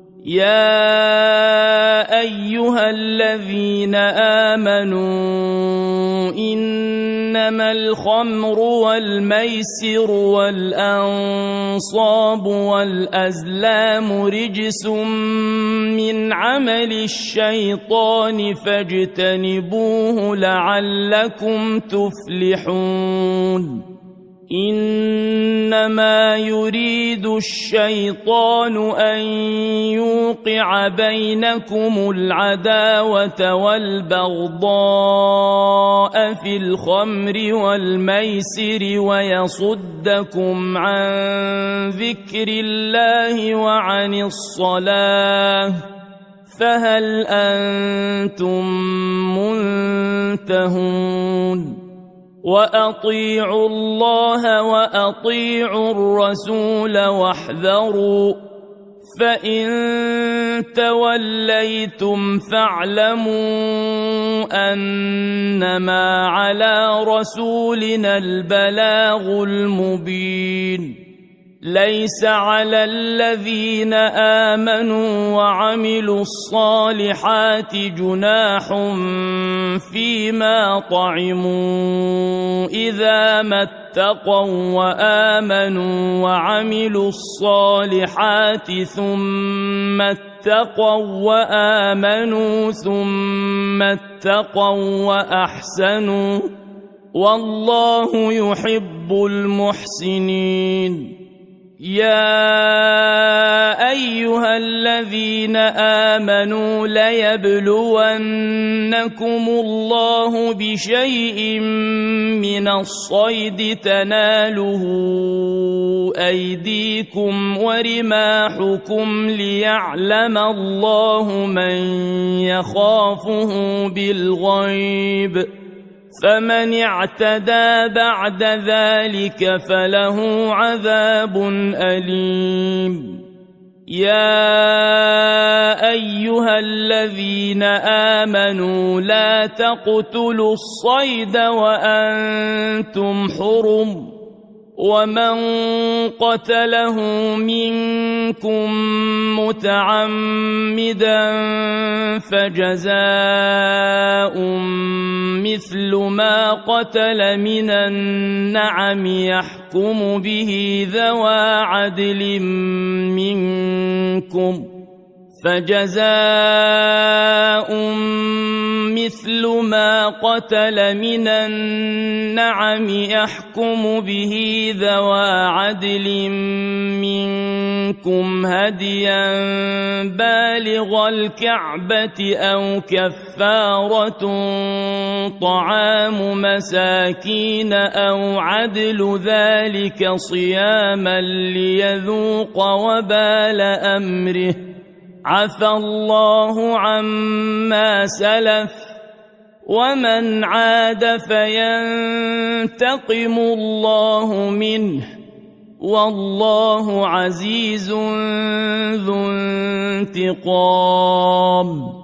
يا أيها الذين آمنوا إنما الخمر والميسر والأنصاب والأزلام رجس من عمل الشيطان فاجتنبوه لعلكم تفلحون إنما يريد الشيطان أن يوقع بينكم العداوة والبغضاء في الخمر والميسر ويصدكم عن ذكر الله وعن الصلاة فهل أنتم منتهون وأطيعوا الله وأطيعوا الرسول واحذروا فإن توليتم فاعلموا أنما على رسولنا البلاغ المبين ليس على الذين آمنوا وعملوا الصالحات جناح فيما طعموا إذا ما اتقوا وآمنوا وعملوا الصالحات ثم اتقوا وآمنوا ثم اتقوا وأحسنوا والله يحب المحسنين يا أيها الذين آمنوا ليبلونكم الله بشيء من الصيد تناله أيديكم ورماحكم ليعلم الله من يخافه بالغيب فمن اعتدى بعد ذلك فله عذاب أليم يا أيها الذين آمنوا لا تقتلوا الصيد وأنتم حرم ومن قتله منكم متعمدا فجزاء مثل ما قتل من النعم يحكم به ذوى عدل منكم فجزاء مثل ما قتل من النعم يحكم به ذوى عدل منكم هديا بالغ الكعبة أو كفارة طعام مساكين أو عدل ذلك صياما ليذوق وبال أمره عفى الله عما سلف ومن عاد فينتقم الله منه والله عزيز ذو انتقام